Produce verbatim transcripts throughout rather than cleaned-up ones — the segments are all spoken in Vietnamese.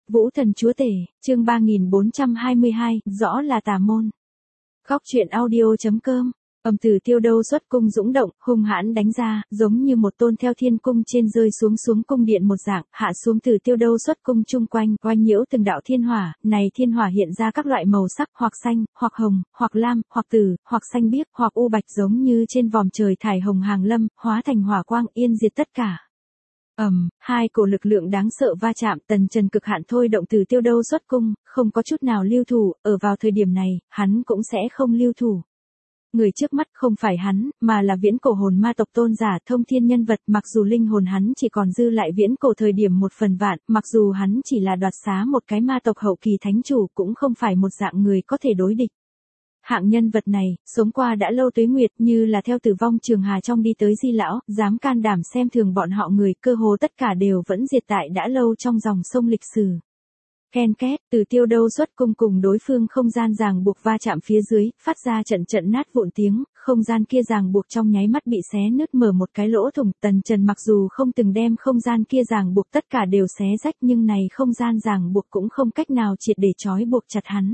Vũ thần chúa tể, chương ba nghìn bốn trăm hai mươi hai, rõ là tà môn. Góc truyện audio.com. Âm từ Tiêu Đâu xuất cung dũng động, hung hãn đánh ra, giống như một tôn theo thiên cung trên rơi xuống xuống cung điện một dạng, hạ xuống từ Tiêu Đâu xuất cung chung quanh, oanh nhiễu từng đạo thiên hỏa, này thiên hỏa hiện ra các loại màu sắc, hoặc xanh, hoặc hồng, hoặc lam, hoặc tử, hoặc xanh biếc, hoặc u bạch, giống như trên vòm trời thải hồng hàng lâm, hóa thành hỏa quang yên diệt tất cả. Ầm, um, hai cổ lực lượng đáng sợ va chạm, Tần Trần cực hạn thôi động từ Tiêu Đâu xuất cung, không có chút nào lưu thủ, ở vào thời điểm này, hắn cũng sẽ không lưu thủ. Người trước mắt không phải hắn, mà là viễn cổ hồn ma tộc tôn giả thông thiên nhân vật, mặc dù linh hồn hắn chỉ còn dư lại viễn cổ thời điểm một phần vạn, mặc dù hắn chỉ là đoạt xá một cái ma tộc hậu kỳ thánh chủ, cũng không phải một dạng người có thể đối địch. Hạng nhân vật này, sống qua đã lâu tuế nguyệt, như là theo tử vong trường hà trong đi tới di lão, dám can đảm xem thường bọn họ người, cơ hồ tất cả đều vẫn diệt tại đã lâu trong dòng sông lịch sử. Ken két, từ Tiêu Đâu xuất cung cùng đối phương không gian ràng buộc va chạm phía dưới, phát ra trận trận nát vụn tiếng, không gian kia ràng buộc trong nháy mắt bị xé nứt mở một cái lỗ thủng. Tần Trần mặc dù không từng đem không gian kia ràng buộc tất cả đều xé rách, nhưng này không gian ràng buộc cũng không cách nào triệt để trói buộc chặt hắn.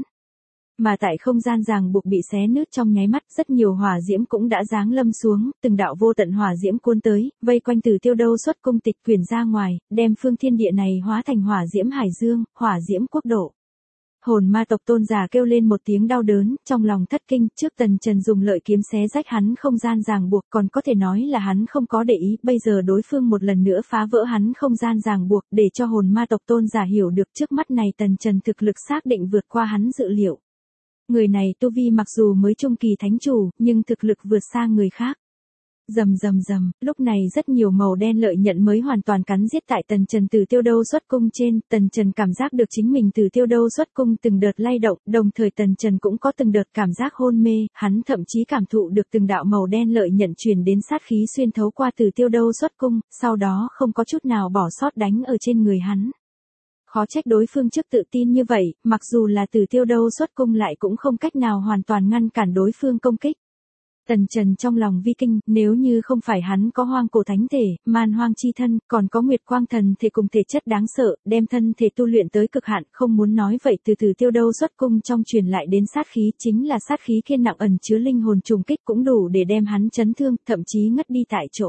Mà tại không gian ràng buộc bị xé nứt trong nháy mắt, rất nhiều hỏa diễm cũng đã giáng lâm xuống, từng đạo vô tận hỏa diễm cuốn tới, vây quanh từ Tiêu Đâu xuất cung tịch quyển ra ngoài, đem phương thiên địa này hóa thành hỏa diễm hải dương, hỏa diễm quốc độ. Hồn ma tộc tôn giả kêu lên một tiếng đau đớn, trong lòng thất kinh, trước Tần Trần dùng lợi kiếm xé rách hắn không gian ràng buộc, còn có thể nói là hắn không có để ý, bây giờ đối phương một lần nữa phá vỡ hắn không gian ràng buộc, để cho hồn ma tộc tôn giả hiểu được trước mắt này Tần Trần thực lực xác định vượt qua hắn dự liệu. Người này tu vi mặc dù mới trung kỳ thánh chủ, nhưng thực lực vượt xa người khác. Rầm rầm rầm, lúc này rất nhiều màu đen lợi nhận mới hoàn toàn cắn giết tại Tần Trần từ Tiêu Đâu xuất cung trên, Tần Trần cảm giác được chính mình từ Tiêu Đâu xuất cung từng đợt lay động, đồng thời Tần Trần cũng có từng đợt cảm giác hôn mê, hắn thậm chí cảm thụ được từng đạo màu đen lợi nhận truyền đến sát khí xuyên thấu qua từ Tiêu Đâu xuất cung, sau đó không có chút nào bỏ sót đánh ở trên người hắn. Khó trách đối phương trước tự tin như vậy, mặc dù là từ Tiêu Đâu xuất cung lại cũng không cách nào hoàn toàn ngăn cản đối phương công kích. Tần Trần trong lòng vi kinh, nếu như không phải hắn có hoang cổ thánh thể, man hoang chi thân, còn có nguyệt quang thần thể cùng thể chất đáng sợ, đem thân thể tu luyện tới cực hạn, không muốn nói vậy từ từ Tiêu Đâu xuất cung trong truyền lại đến sát khí, chính là sát khí kiên nặng ẩn chứa linh hồn trùng kích cũng đủ để đem hắn chấn thương, thậm chí ngất đi tại chỗ.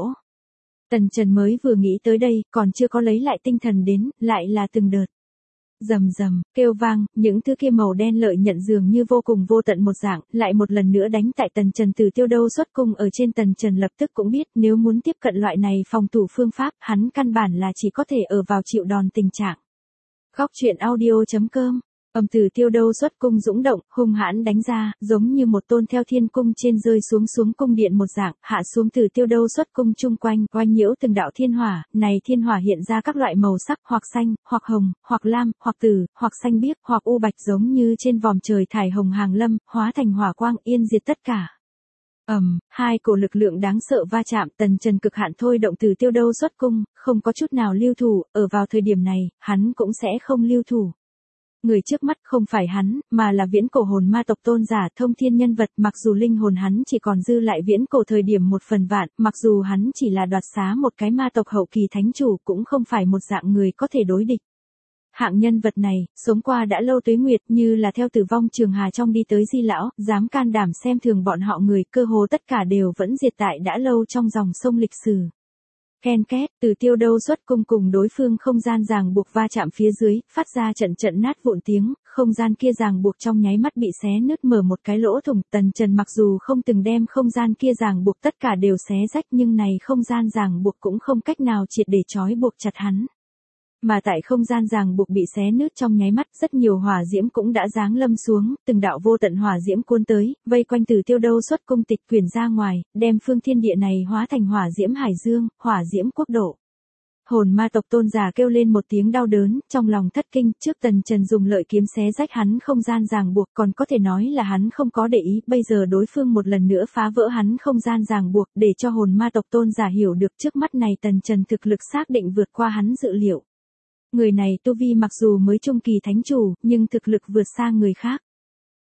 Tần Trần mới vừa nghĩ tới đây, còn chưa có lấy lại tinh thần đến, lại là từng đợt. Rầm rầm, kêu vang, những thứ kia màu đen lợi nhận dường như vô cùng vô tận một dạng, lại một lần nữa đánh tại Tần Trần từ Tiêu Đâu xuất cung ở trên. Tần Trần lập tức cũng biết, nếu muốn tiếp cận loại này phòng thủ phương pháp, hắn căn bản là chỉ có thể ở vào chịu đòn tình trạng. Góc truyện audio.com. Âm từ Tiêu Đâu xuất cung dũng động, hung hãn đánh ra, giống như một tôn theo thiên cung trên rơi xuống xuống cung điện một dạng, hạ xuống từ Tiêu Đâu xuất cung chung quanh, oanh nhiễu từng đạo thiên hỏa, này thiên hỏa hiện ra các loại màu sắc, hoặc xanh, hoặc hồng, hoặc lam, hoặc tử, hoặc xanh biếc, hoặc u bạch, giống như trên vòm trời thải hồng hàng lâm, hóa thành hỏa quang yên diệt tất cả. Ầm, um, hai cổ lực lượng đáng sợ va chạm, Tần Trần cực hạn thôi động từ Tiêu Đâu xuất cung, không có chút nào lưu thủ, ở vào thời điểm này, hắn cũng sẽ không lưu thủ. Người trước mắt không phải hắn, mà là viễn cổ hồn ma tộc tôn giả thông thiên nhân vật, mặc dù linh hồn hắn chỉ còn dư lại viễn cổ thời điểm một phần vạn, mặc dù hắn chỉ là đoạt xá một cái ma tộc hậu kỳ thánh chủ, cũng không phải một dạng người có thể đối địch. Hạng nhân vật này, sống qua đã lâu tuế nguyệt, như là theo tử vong trường hà trong đi tới di lão, dám can đảm xem thường bọn họ người, cơ hồ tất cả đều vẫn diệt tại đã lâu trong dòng sông lịch sử. Ken két, từ Tiêu Đâu xuất cung cùng đối phương không gian ràng buộc va chạm phía dưới, phát ra trận trận nát vụn tiếng, không gian kia ràng buộc trong nháy mắt bị xé nứt mở một cái lỗ thủng. Tần Trần mặc dù không từng đem không gian kia ràng buộc tất cả đều xé rách, nhưng này không gian ràng buộc cũng không cách nào triệt để trói buộc chặt hắn. Mà tại không gian ràng buộc bị xé nứt trong nháy mắt, rất nhiều hỏa diễm cũng đã giáng lâm xuống, từng đạo vô tận hỏa diễm cuốn tới, vây quanh từ Tiêu Đâu xuất cung tịch quyển ra ngoài, đem phương thiên địa này hóa thành hỏa diễm hải dương, hỏa diễm quốc độ. Hồn ma tộc tôn giả kêu lên một tiếng đau đớn, trong lòng thất kinh, trước Tần Trần dùng lợi kiếm xé rách hắn không gian ràng buộc, còn có thể nói là hắn không có để ý, bây giờ đối phương một lần nữa phá vỡ hắn không gian ràng buộc, để cho hồn ma tộc tôn giả hiểu được trước mắt này Tần Trần thực lực xác định vượt qua hắn dự liệu. Người này tu vi mặc dù mới trung kỳ thánh chủ, nhưng thực lực vượt xa người khác.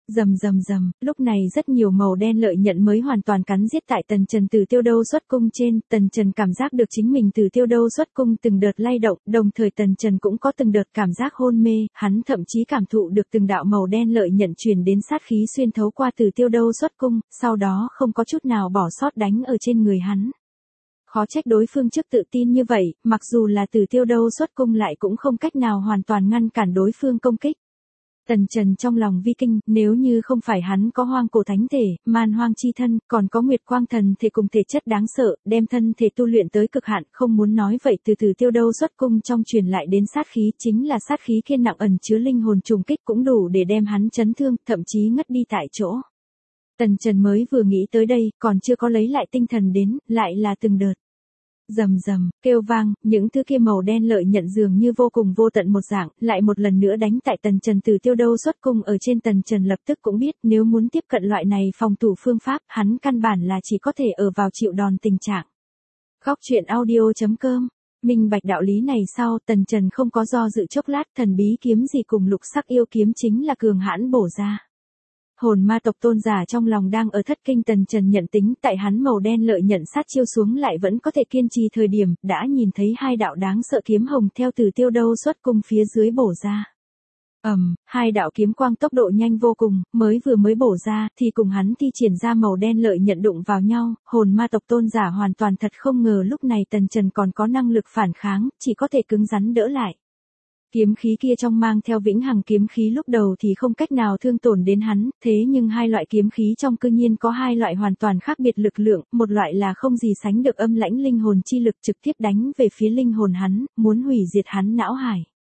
Rầm rầm rầm, lúc này rất nhiều màu đen lợi nhận mới hoàn toàn cắn giết tại Tần Trần từ Tiêu Đâu Xuất Cung trên, Tần Trần cảm giác được chính mình từ Tiêu Đâu Xuất Cung từng đợt lay động, đồng thời Tần Trần cũng có từng đợt cảm giác hôn mê, hắn thậm chí cảm thụ được từng đạo màu đen lợi nhận truyền đến sát khí xuyên thấu qua từ Tiêu Đâu Xuất Cung, sau đó không có chút nào bỏ sót đánh ở trên người hắn. Khó trách đối phương trước tự tin như vậy, mặc dù là từ Tiêu Đâu Xuất Cung lại cũng không cách nào hoàn toàn ngăn cản đối phương công kích. Tần Trần trong lòng vi kinh, nếu như không phải hắn có hoang cổ thánh thể, man hoang chi thân, còn có nguyệt quang thần thể cùng thể chất đáng sợ, đem thân thể tu luyện tới cực hạn, không muốn nói vậy từ từ Tiêu Đâu Xuất Cung trong truyền lại đến sát khí chính là sát khí kiên nặng ẩn chứa linh hồn trùng kích cũng đủ để đem hắn chấn thương, thậm chí ngất đi tại chỗ. Tần Trần mới vừa nghĩ tới đây, còn chưa có lấy lại tinh thần đến, lại là từng đợt. Rầm rầm, kêu vang, những thứ kia màu đen lợi nhận dường như vô cùng vô tận một dạng, lại một lần nữa đánh tại Tần Trần từ Tiêu Đâu Xuất Cung ở trên. Tần Trần lập tức cũng biết nếu muốn tiếp cận loại này phòng thủ phương pháp, hắn căn bản là chỉ có thể ở vào chịu đòn tình trạng. Khóc chuyện audio chấm com, minh bạch đạo lý này sau, Tần Trần không có do dự chốc lát, thần bí kiếm gì cùng lục sắc yêu kiếm chính là cường hãn bổ ra. Hồn ma tộc tôn giả trong lòng đang ở thất kinh. Tần Trần nhận tính tại hắn màu đen lợi nhận sát chiêu xuống lại vẫn có thể kiên trì thời điểm, đã nhìn thấy hai đạo đáng sợ kiếm hồng theo từ Tiêu Đâu Xuất Cung phía dưới bổ ra. Ầm, um, hai đạo kiếm quang tốc độ nhanh vô cùng, mới vừa mới bổ ra thì cùng hắn thi triển ra màu đen lợi nhận đụng vào nhau, hồn ma tộc tôn giả hoàn toàn thật không ngờ lúc này Tần Trần còn có năng lực phản kháng, chỉ có thể cứng rắn đỡ lại. Kiếm khí kia trong mang theo vĩnh hằng kiếm khí lúc đầu thì không cách nào thương tổn đến hắn, thế nhưng hai loại kiếm khí trong cư nhiên có hai loại hoàn toàn khác biệt lực lượng, một loại là không gì sánh được âm lãnh linh hồn chi lực trực tiếp đánh về phía linh hồn hắn, muốn hủy diệt hắn não hải.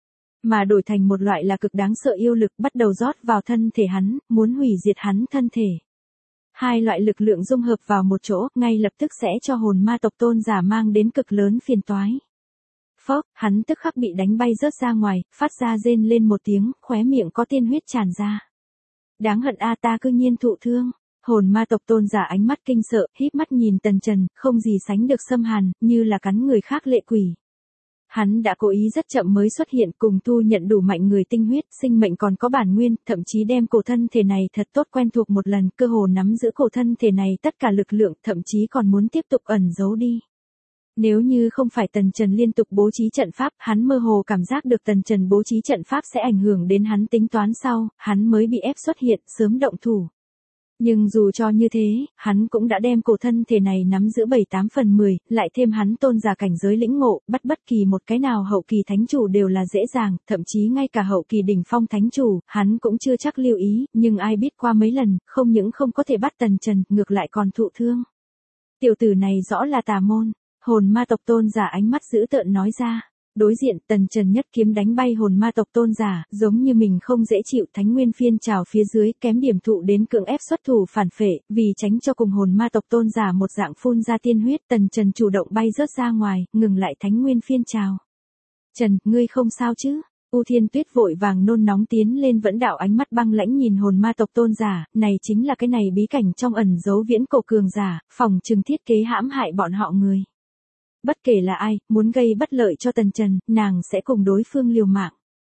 Mà đổi thành một loại là cực đáng sợ yêu lực bắt đầu rót vào thân thể hắn, muốn hủy diệt hắn thân thể. Hai loại lực lượng dung hợp vào một chỗ, ngay lập tức sẽ cho hồn ma tộc tôn giả mang đến cực lớn phiền toái. Phốc, hắn tức khắc bị đánh bay rớt ra ngoài, phát ra rên lên một tiếng, khóe miệng có tiên huyết tràn ra. Đáng hận a, ta cư nhiên thụ thương. Hồn ma tộc tôn giả ánh mắt kinh sợ, híp mắt nhìn Tần Trần, không gì sánh được xâm hàn, như là cắn người khác lệ quỷ. Hắn đã cố ý rất chậm mới xuất hiện, cùng tu nhận đủ mạnh người tinh huyết, sinh mệnh còn có bản nguyên, thậm chí đem cổ thân thể này thật tốt quen thuộc một lần, cơ hồ nắm giữ cổ thân thể này tất cả lực lượng, thậm chí còn muốn tiếp tục ẩn giấu đi. Nếu như không phải Tần Trần liên tục bố trí trận pháp, hắn mơ hồ cảm giác được Tần Trần bố trí trận pháp sẽ ảnh hưởng đến hắn tính toán sau, hắn mới bị ép xuất hiện, sớm động thủ. Nhưng dù cho như thế, hắn cũng đã đem cổ thân thể này nắm giữ bảy tám phần mười, lại thêm hắn tôn giả cảnh giới lĩnh ngộ, bắt bất kỳ một cái nào hậu kỳ thánh chủ đều là dễ dàng, thậm chí ngay cả hậu kỳ đỉnh phong thánh chủ, hắn cũng chưa chắc lưu ý, nhưng ai biết qua mấy lần, không những không có thể bắt Tần Trần, ngược lại còn thụ thương. Tiểu tử này rõ là tà môn. Hồn ma tộc tôn giả ánh mắt dữ tợn nói ra. Đối diện Tần Trần nhất kiếm đánh bay hồn ma tộc tôn giả, giống như mình không dễ chịu, thánh nguyên phiên trào phía dưới, kém điểm thụ đến cưỡng ép xuất thủ phản phệ, vì tránh cho cùng hồn ma tộc tôn giả một dạng phun ra tiên huyết, Tần Trần chủ động bay rớt ra ngoài, ngừng lại thánh nguyên phiên trào. Trần, ngươi không sao chứ? U Thiên Tuyết vội vàng nôn nóng tiến lên vẫn đạo ánh mắt băng lãnh nhìn hồn ma tộc tôn giả, này chính là cái này bí cảnh trong ẩn giấu viễn cổ cường giả, phòng trừng thiết kế hãm hại bọn họ người. Bất kể là ai, muốn gây bất lợi cho Tần Trần, nàng sẽ cùng đối phương liều mạng.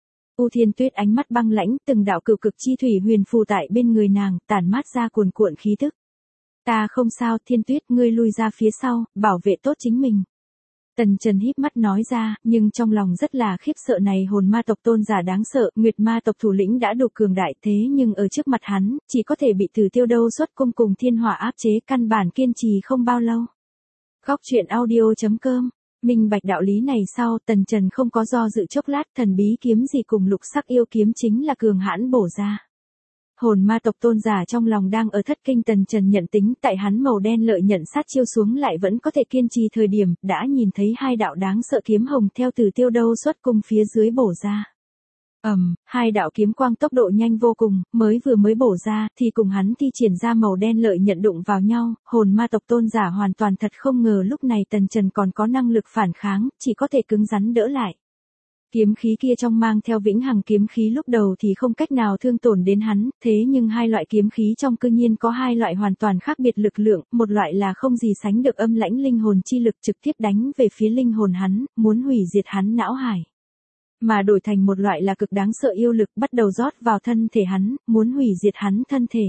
U Thiên Tuyết ánh mắt băng lãnh, từng đạo cửu cực chi thủy huyền phù tại bên người nàng, tản mát ra cuồn cuộn khí tức. Ta không sao, Thiên Tuyết, ngươi lui ra phía sau, bảo vệ tốt chính mình. Tần Trần híp mắt nói ra, nhưng trong lòng rất là khiếp sợ, này hồn ma tộc tôn giả đáng sợ, nguyệt ma tộc thủ lĩnh đã đủ cường đại, thế nhưng ở trước mặt hắn, chỉ có thể bị từ Tiêu Đâu Xuất Cung cùng thiên hỏa áp chế, căn bản kiên trì không bao lâu. Khóc chuyện audio chấm com, minh bạch đạo lý này sau, Tần Trần không có do dự chốc lát, thần bí kiếm gì cùng lục sắc yêu kiếm chính là cường hãn bổ ra. Hồn ma tộc tôn giả trong lòng đang ở thất kinh. Tần Trần nhận tính tại hắn màu đen lợi nhận sát chiêu xuống lại vẫn có thể kiên trì thời điểm, đã nhìn thấy hai đạo đáng sợ kiếm hồng theo từ Tiêu Đâu Xuất Cung phía dưới bổ ra. Ầm, um, hai đạo kiếm quang tốc độ nhanh vô cùng, mới vừa mới bổ ra thì cùng hắn thi triển ra màu đen lợi nhận đụng vào nhau, hồn ma tộc tôn giả hoàn toàn thật không ngờ lúc này Tần Trần còn có năng lực phản kháng, chỉ có thể cứng rắn đỡ lại. Kiếm khí kia trong mang theo vĩnh hằng kiếm khí lúc đầu thì không cách nào thương tổn đến hắn, thế nhưng hai loại kiếm khí trong cư nhiên có hai loại hoàn toàn khác biệt lực lượng, một loại là không gì sánh được âm lãnh linh hồn chi lực trực tiếp đánh về phía linh hồn hắn, muốn hủy diệt hắn não hải. mà đổi thành một loại là cực đáng sợ yêu lực bắt đầu rót vào thân thể hắn, muốn hủy diệt hắn thân thể.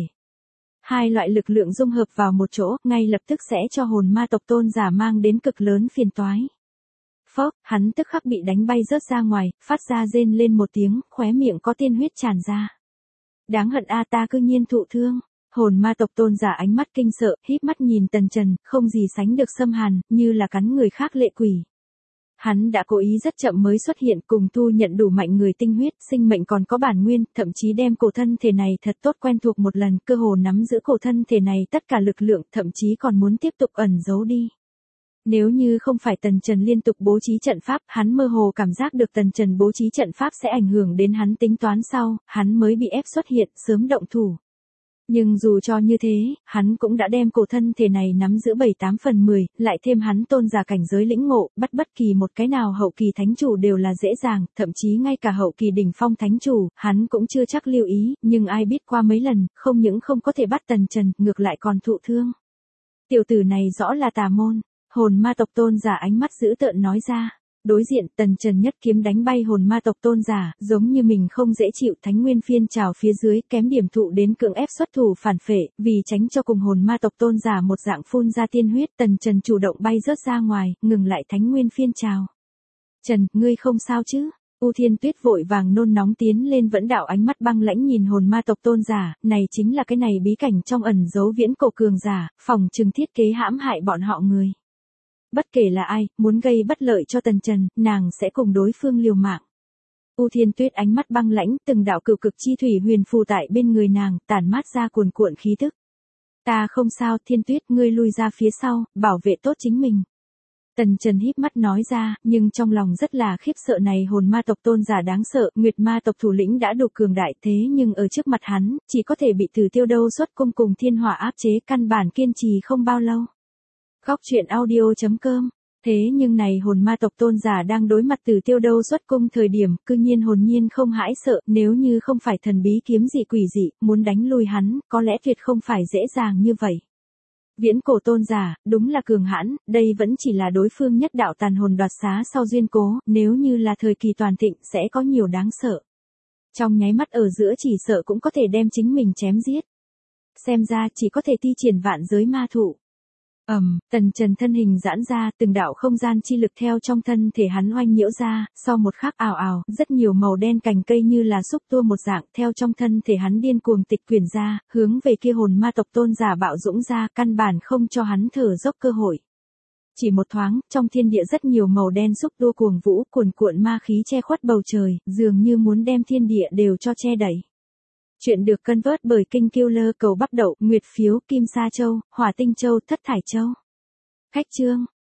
Hai loại lực lượng dung hợp vào một chỗ, ngay lập tức sẽ cho hồn ma tộc tôn giả mang đến cực lớn phiền toái. Phốc, hắn tức khắc bị đánh bay rớt ra ngoài, phát ra rên lên một tiếng, khóe miệng có tiên huyết tràn ra. Đáng hận a ta cư nhiên thụ thương. Hồn ma tộc tôn giả ánh mắt kinh sợ, híp mắt nhìn Tần Trần, không gì sánh được xâm hàn, như là cắn người khác lệ quỷ. Hắn đã cố ý rất chậm mới xuất hiện cùng thu nhận đủ mạnh người tinh huyết, sinh mệnh còn có bản nguyên, thậm chí đem cổ thân thể này thật tốt quen thuộc một lần, cơ hồ nắm giữ cổ thân thể này tất cả lực lượng, thậm chí còn muốn tiếp tục ẩn giấu đi. Nếu như không phải Tần Trần liên tục bố trí trận pháp, hắn mơ hồ cảm giác được Tần Trần bố trí trận pháp sẽ ảnh hưởng đến hắn tính toán sau, hắn mới bị ép xuất hiện, sớm động thủ. Nhưng dù cho như thế, hắn cũng đã đem cổ thân thể này nắm giữ bảy tám phần mười, lại thêm hắn tôn giả cảnh giới lĩnh ngộ, bắt bất kỳ một cái nào hậu kỳ thánh chủ đều là dễ dàng, thậm chí ngay cả hậu kỳ đỉnh phong thánh chủ, hắn cũng chưa chắc lưu ý, nhưng ai biết qua mấy lần, không những không có thể bắt Tần Trần, ngược lại còn thụ thương. Tiểu tử này rõ là tà môn, hồn ma tộc tôn giả ánh mắt dữ tợn nói ra. Đối diện Tần Trần nhất kiếm đánh bay hồn ma tộc tôn giả, giống như mình không dễ chịu, thánh nguyên phiên trào phía dưới, kém điểm thụ đến cưỡng ép xuất thủ phản phệ, vì tránh cho cùng hồn ma tộc tôn giả một dạng phun ra tiên huyết, Tần Trần chủ động bay rớt ra ngoài, ngừng lại thánh nguyên phiên trào. Trần, ngươi không sao chứ? U Thiên Tuyết vội vàng nôn nóng tiến lên vẫn đạo ánh mắt băng lãnh nhìn hồn ma tộc tôn giả, này chính là cái này bí cảnh trong ẩn giấu viễn cổ cường giả, phòng trừng thiết kế hãm hại bọn họ người. Bất kể là ai, muốn gây bất lợi cho Tần Trần, nàng sẽ cùng đối phương liều mạng. U Thiên Tuyết ánh mắt băng lãnh, từng đạo cửu cực chi thủy huyền phù tại bên người nàng, tản mát ra cuồn cuộn khí tức. Ta không sao, Thiên Tuyết, ngươi lui ra phía sau, bảo vệ tốt chính mình. Tần Trần híp mắt nói ra, nhưng trong lòng rất là khiếp sợ này hồn ma tộc tôn giả đáng sợ, Nguyệt ma tộc thủ lĩnh đã đủ cường đại thế nhưng ở trước mặt hắn, chỉ có thể bị Tử Tiêu Đâu xuất cung cùng thiên hỏa áp chế, căn bản kiên trì không bao lâu. Góc truyện audio chấm com. Thế nhưng này hồn ma tộc tôn giả đang đối mặt Tử Tiêu Đâu xuất cung thời điểm, cư nhiên hồn nhiên không hãi sợ, nếu như không phải thần bí kiếm dị quỷ dị, muốn đánh lui hắn, có lẽ tuyệt không phải dễ dàng như vậy. Viễn cổ tôn giả, đúng là cường hãn, đây vẫn chỉ là đối phương nhất đạo tàn hồn đoạt xá sau duyên cố, nếu như là thời kỳ toàn thịnh sẽ có nhiều đáng sợ. Trong nháy mắt ở giữa chỉ sợ cũng có thể đem chính mình chém giết. Xem ra chỉ có thể thi triển vạn giới ma thụ. Ầm, um, Tần Trần thân hình giãn ra, từng đạo không gian chi lực theo trong thân thể hắn oanh nhiễu ra, sau một khắc ào ào, rất nhiều màu đen cành cây như là xúc tua một dạng theo trong thân thể hắn điên cuồng tịch quyển ra, hướng về kia hồn ma tộc tôn giả bạo dũng ra, căn bản không cho hắn thở dốc cơ hội. Chỉ một thoáng, trong thiên địa rất nhiều màu đen xúc tua cuồng vũ, cuồn cuộn ma khí che khuất bầu trời, dường như muốn đem thiên địa đều cho che đậy. Chuyện được cân vớt bởi Kinh Killer cầu bắp đậu, Nguyệt phiếu, Kim Sa Châu, Hỏa Tinh Châu, Thất Thải Châu. Khách chương.